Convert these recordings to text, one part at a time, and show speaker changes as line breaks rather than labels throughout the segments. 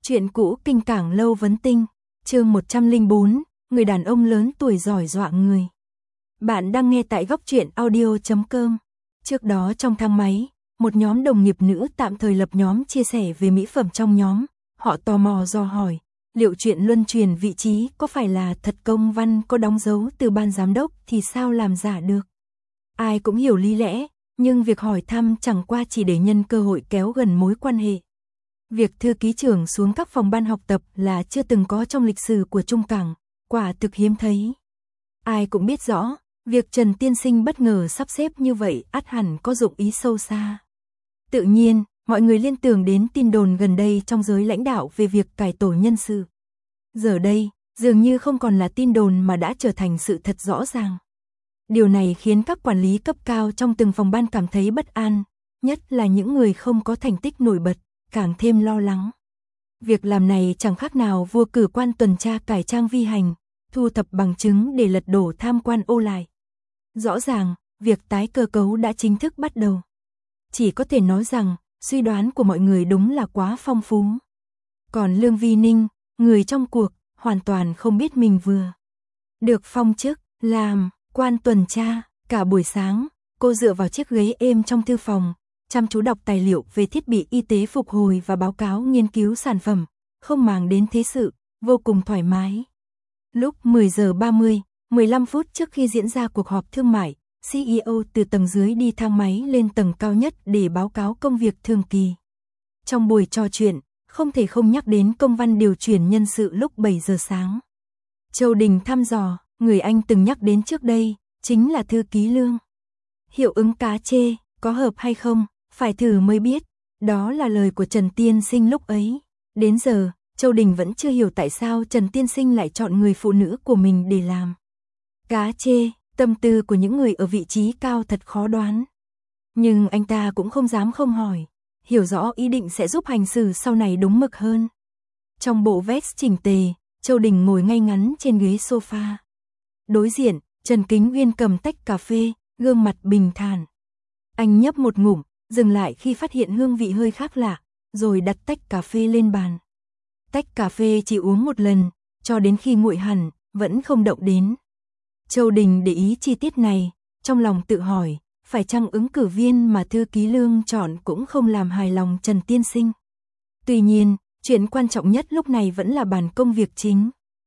Chuyện cũ kinh cảng lâu vấn tinh, chương 104, người đàn ông lớn tuổi giỏi dọa người. Bạn đang nghe tại góc truyện audio.com. Trước đó trong thang máy, một nhóm đồng nghiệp nữ tạm thời lập nhóm chia sẻ về mỹ phẩm trong nhóm. Họ tò mò dò hỏi, liệu chuyện luân truyền vị trí có phải là thật, công văn có đóng dấu từ ban giám đốc thì sao làm giả được. Ai cũng hiểu lý lẽ, nhưng việc hỏi thăm chẳng qua chỉ để nhân cơ hội kéo gần mối quan hệ. Việc thư ký trưởng xuống các phòng ban học tập là chưa từng có trong lịch sử của Trung Cảng, quả thực hiếm thấy. Ai cũng biết rõ, việc Trần Tiên Sinh bất ngờ sắp xếp như vậy ắt hẳn có dụng ý sâu xa. Tự nhiên, mọi người liên tưởng đến tin đồn gần đây trong giới lãnh đạo về việc cải tổ nhân sự. Giờ đây, dường như không còn là tin đồn mà đã trở thành sự thật rõ ràng. Điều này khiến các quản lý cấp cao trong từng phòng ban cảm thấy bất an, nhất là những người không có thành tích nổi bật, càng thêm lo lắng. Việc làm này chẳng khác nào vua cử quan tuần tra cải trang vi hành, thu thập bằng chứng để lật đổ tham quan ô lại. Rõ ràng, việc tái cơ cấu đã chính thức bắt đầu. Chỉ có thể nói rằng, suy đoán của mọi người đúng là quá phong phú. Còn Lương Vi Ninh, người trong cuộc, hoàn toàn không biết mình vừa được phong chức, làm quan tuần tra. Cả buổi sáng, cô dựa vào chiếc ghế êm trong thư phòng, chăm chú đọc tài liệu về thiết bị y tế phục hồi và báo cáo nghiên cứu sản phẩm, không màng đến thế sự, vô cùng thoải mái. Lúc 10 giờ 30, 15 phút trước khi diễn ra cuộc họp thương mại, CEO từ tầng dưới đi thang máy lên tầng cao nhất để báo cáo công việc thường kỳ. Trong buổi trò chuyện, không thể không nhắc đến công văn điều chuyển nhân sự lúc 7 giờ sáng. Châu Đình thăm dò, người anh từng nhắc đến trước đây, chính là thư ký Lương. Hiệu ứng cá chê, có hợp hay không, phải thử mới biết, đó là lời của Trần Tiên Sinh lúc ấy. Đến giờ, Châu Đình vẫn chưa hiểu tại sao Trần Tiên Sinh lại chọn người phụ nữ của mình để làm. Cá chê, tâm tư của những người ở vị trí cao thật khó đoán. Nhưng anh ta cũng không dám không hỏi, hiểu rõ ý định sẽ giúp hành xử sau này đúng mực hơn. Trong bộ vest chỉnh tề, Châu Đình ngồi ngay ngắn trên ghế sofa. Đối diện, Trần Kính Uyên cầm tách cà phê, gương mặt bình thản. Anh nhấp một ngụm, dừng lại khi phát hiện hương vị hơi khác lạ, rồi đặt tách cà phê lên bàn. Tách cà phê chỉ uống một lần, cho đến khi nguội hẳn, vẫn không động đến. Châu Đình để ý chi tiết này, trong lòng tự hỏi, phải chăng ứng cử viên mà thư ký Lương chọn cũng không làm hài lòng Trần Tiên Sinh. Tuy nhiên, chuyện quan trọng nhất lúc này vẫn là bàn công việc chính.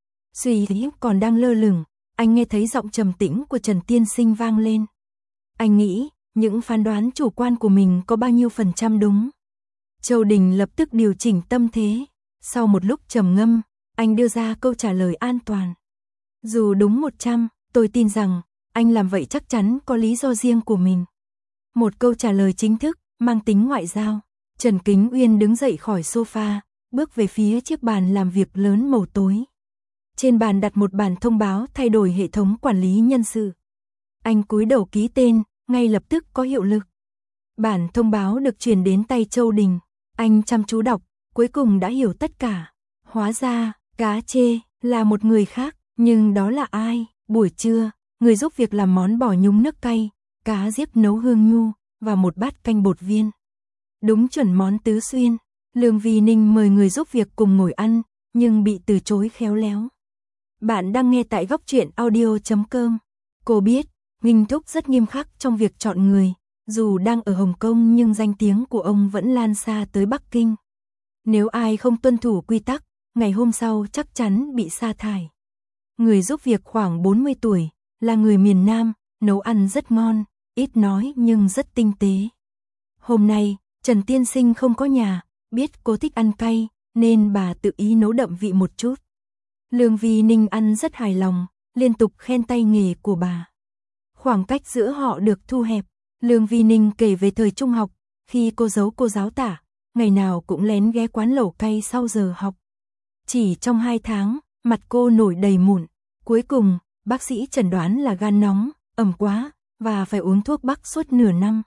Suy nghĩ còn đang lơ lửng, anh nghe thấy giọng trầm tĩnh của Trần Tiên Sinh vang lên. Anh nghĩ, những phán đoán chủ quan của mình có bao nhiêu % đúng. Châu Đình lập tức điều chỉnh tâm thế. Sau một lúc trầm ngâm, anh đưa ra câu trả lời an toàn. Dù đúng 100, tôi tin rằng, anh làm vậy chắc chắn có lý do riêng của mình. Một câu trả lời chính thức, mang tính ngoại giao. Trần Kính Uyên đứng dậy khỏi sofa, bước về phía chiếc bàn làm việc lớn màu tối. Trên bàn đặt một bản thông báo thay đổi hệ thống quản lý nhân sự. Anh cúi đầu ký tên, ngay lập tức có hiệu lực. Bản thông báo được truyền đến tay Châu Đình. Anh chăm chú đọc, cuối cùng đã hiểu tất cả. Hóa ra, cá chê là một người khác, nhưng đó là ai? Buổi trưa, người giúp việc làm món bò nhúng nước cay, cá diếp nấu hương nhu và một bát canh bột viên. Đúng chuẩn món tứ xuyên. Lương Vi Ninh mời người giúp việc cùng ngồi ăn, nhưng bị từ chối khéo léo. Bạn đang nghe tại góc truyện audio.com. Cô biết, Nghinh Thúc rất nghiêm khắc trong việc chọn người, dù đang ở Hồng Kông nhưng danh tiếng của ông vẫn lan xa tới Bắc Kinh. Nếu ai không tuân thủ quy tắc, ngày hôm sau chắc chắn bị sa thải. Người giúp việc khoảng 40 tuổi, là người miền Nam, nấu ăn rất ngon, ít nói nhưng rất tinh tế. Hôm nay, Trần Tiên Sinh không có nhà, biết cô thích ăn cay, nên bà tự ý nấu đậm vị một chút. Lương Vi Ninh ăn rất hài lòng, liên tục khen tay nghề của bà. Khoảng cách giữa họ được thu hẹp. Lương Vi Ninh kể về thời trung học, khi cô giấu cô giáo Tả, ngày nào cũng lén ghé quán lẩu cay sau giờ học. Chỉ trong 2 tháng, mặt cô nổi đầy mụn. Cuối cùng, bác sĩ chẩn đoán là gan nóng, ẩm quá, và phải uống thuốc bắc suốt nửa năm.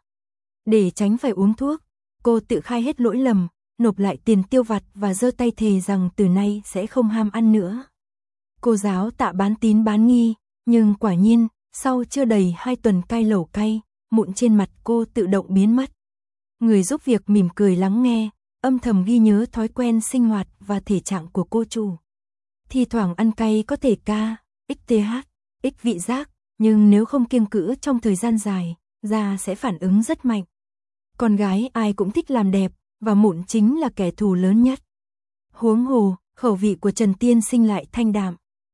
Để tránh phải uống thuốc, cô tự khai hết lỗi lầm, nộp lại tiền tiêu vặt và giơ tay thề rằng từ nay sẽ không ham ăn nữa. Cô giáo Tạ bán tín bán nghi, nhưng quả nhiên, sau chưa đầy 2 tuần cai lẩu cay, mụn trên mặt cô tự động biến mất. Người giúp việc mỉm cười lắng nghe, âm thầm ghi nhớ thói quen sinh hoạt và thể trạng của cô chủ. Thì thoảng ăn cay có thể K, XTH, X vị giác, nhưng nếu không kiêng cữ trong thời gian dài, da sẽ phản ứng rất mạnh. Con gái ai cũng thích làm đẹp, và mụn chính là kẻ thù lớn nhất. Huống hồ, khẩu vị của Trần Tiên Sinh lại thanh đạm.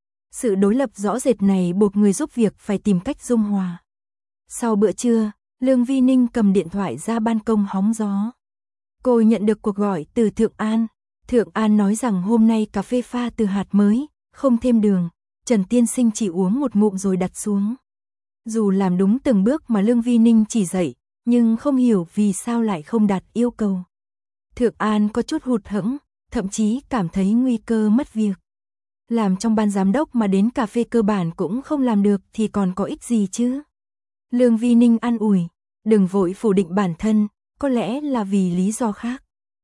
Sự đối lập rõ rệt này buộc người giúp việc phải tìm cách dung hòa. Sau bữa trưa, Lương Vi Ninh cầm điện thoại ra ban công hóng gió. Cô nhận được cuộc gọi từ Thượng An. Thượng An nói rằng hôm nay cà phê pha từ hạt mới, không thêm đường. Trần Tiên Sinh chỉ uống một ngụm rồi đặt xuống. Dù làm đúng từng bước mà Lương Vi Ninh chỉ dạy, nhưng không hiểu vì sao lại không đạt yêu cầu. Thượng An có chút hụt hẫng, thậm chí cảm thấy nguy cơ mất việc. Làm trong ban giám đốc mà đến cà phê cơ bản cũng không làm được thì còn có ích gì chứ? Lương Vi Ninh an ủi, đừng vội phủ định bản thân, có lẽ là vì lý do khác.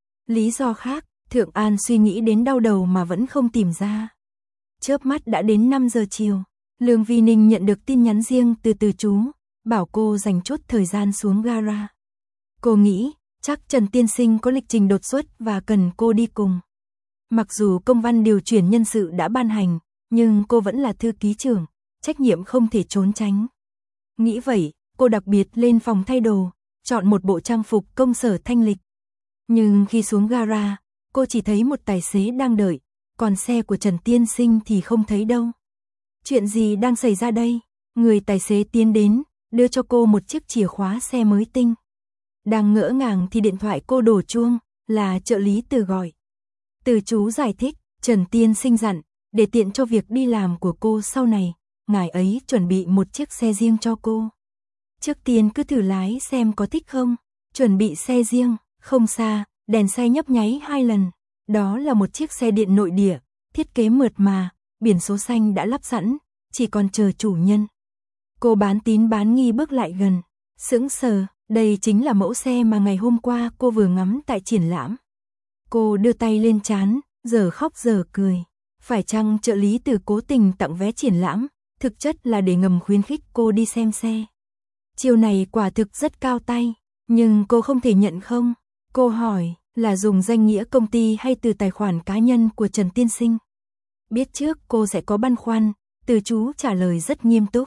Lý do khác, Thượng An suy nghĩ đến đau đầu mà vẫn không tìm ra. Chớp mắt đã đến 5 giờ chiều, Lương Vi Ninh nhận được tin nhắn riêng từ chú, bảo cô dành chút thời gian xuống gara. Cô nghĩ, chắc Trần Tiên Sinh có lịch trình đột xuất và cần cô đi cùng. Mặc dù công văn điều chuyển nhân sự đã ban hành, nhưng cô vẫn là thư ký trưởng, trách nhiệm không thể trốn tránh. Nghĩ vậy, cô đặc biệt lên phòng thay đồ, chọn một bộ trang phục công sở thanh lịch. Nhưng khi xuống gara, cô chỉ thấy một tài xế đang đợi, còn xe của Trần Tiên Sinh thì không thấy đâu. Chuyện gì đang xảy ra đây? Người tài xế tiến đến, đưa cho cô một chiếc chìa khóa xe mới tinh. Đang ngỡ ngàng thì điện thoại cô đổ chuông, là trợ lý Từ gọi. Từ chú giải thích, Trần Tiên Sinh dặn, để tiện cho việc đi làm của cô sau này, ngài ấy chuẩn bị một chiếc xe riêng cho cô. Trước tiên cứ thử lái xem có thích không. Chuẩn bị xe riêng, không xa, đèn xe nhấp nháy 2 lần. Đó là một chiếc xe điện nội địa, thiết kế mượt mà, biển số xanh đã lắp sẵn, chỉ còn chờ chủ nhân. Cô bán tín bán nghi bước lại gần, sững sờ, đây chính là mẫu xe mà ngày hôm qua cô vừa ngắm tại triển lãm. Cô đưa tay lên trán, giờ khóc giờ cười. Phải chăng trợ lý Từ cố tình tặng vé triển lãm, thực chất là để ngầm khuyến khích cô đi xem xe. Chiêu này quả thực rất cao tay, nhưng cô không thể nhận không. Cô hỏi, là dùng danh nghĩa công ty hay từ tài khoản cá nhân của Trần Tiên Sinh? Biết trước cô sẽ có băn khoăn, Từ chú trả lời rất nghiêm túc.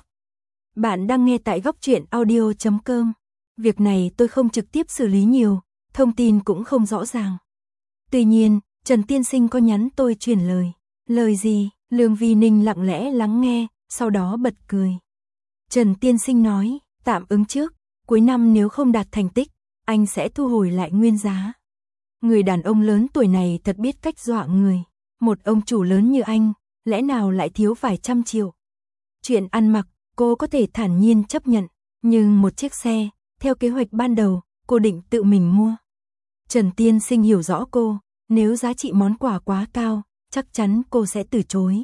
Bạn đang nghe tại góc truyện audio.com. Việc này tôi không trực tiếp xử lý nhiều, thông tin cũng không rõ ràng. Tuy nhiên, Trần Tiên Sinh có nhắn tôi truyền lời. Lời gì? Lương Vi Ninh lặng lẽ lắng nghe, sau đó bật cười. Trần Tiên Sinh nói, tạm ứng trước, cuối năm nếu không đạt thành tích, anh sẽ thu hồi lại nguyên giá. Người đàn ông lớn tuổi này thật biết cách dọa người. Một ông chủ lớn như anh, lẽ nào lại thiếu vài trăm triệu. Chuyện ăn mặc, cô có thể thản nhiên chấp nhận, nhưng một chiếc xe, theo kế hoạch ban đầu, cô định tự mình mua. Trần Tiên Sinh hiểu rõ cô, nếu giá trị món quà quá cao, chắc chắn cô sẽ từ chối.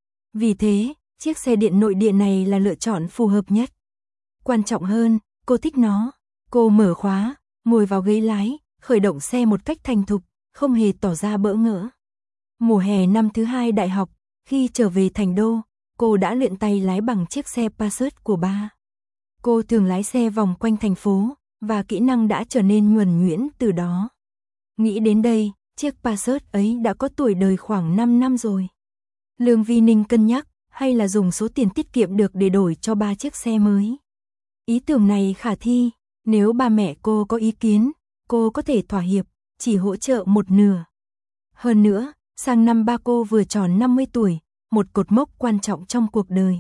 Vì thế, chiếc xe điện nội địa này là lựa chọn phù hợp nhất. Quan trọng hơn, cô thích nó. Cô mở khóa, ngồi vào ghế lái, khởi động xe một cách thành thục, không hề tỏ ra bỡ ngỡ. Mùa hè năm thứ 2 đại học, khi trở về thành đô, cô đã luyện tay lái bằng chiếc xe Passat của ba. Cô thường lái xe vòng quanh thành phố, và kỹ năng đã trở nên nhuần nhuyễn từ đó. Nghĩ đến đây, chiếc Passat ấy đã có tuổi đời khoảng 5 năm rồi. Lương Vi Ninh cân nhắc, hay là dùng số tiền tiết kiệm được để đổi cho 3 chiếc xe mới. Ý tưởng này khả thi, nếu ba mẹ cô có ý kiến, cô có thể thỏa hiệp, chỉ hỗ trợ một nửa. Hơn nữa, sang năm ba cô vừa tròn 50 tuổi, một cột mốc quan trọng trong cuộc đời.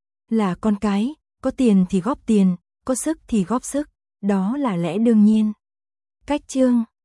Là con cái, có tiền thì góp tiền, có sức thì góp sức, đó là lẽ đương nhiên. Cách chương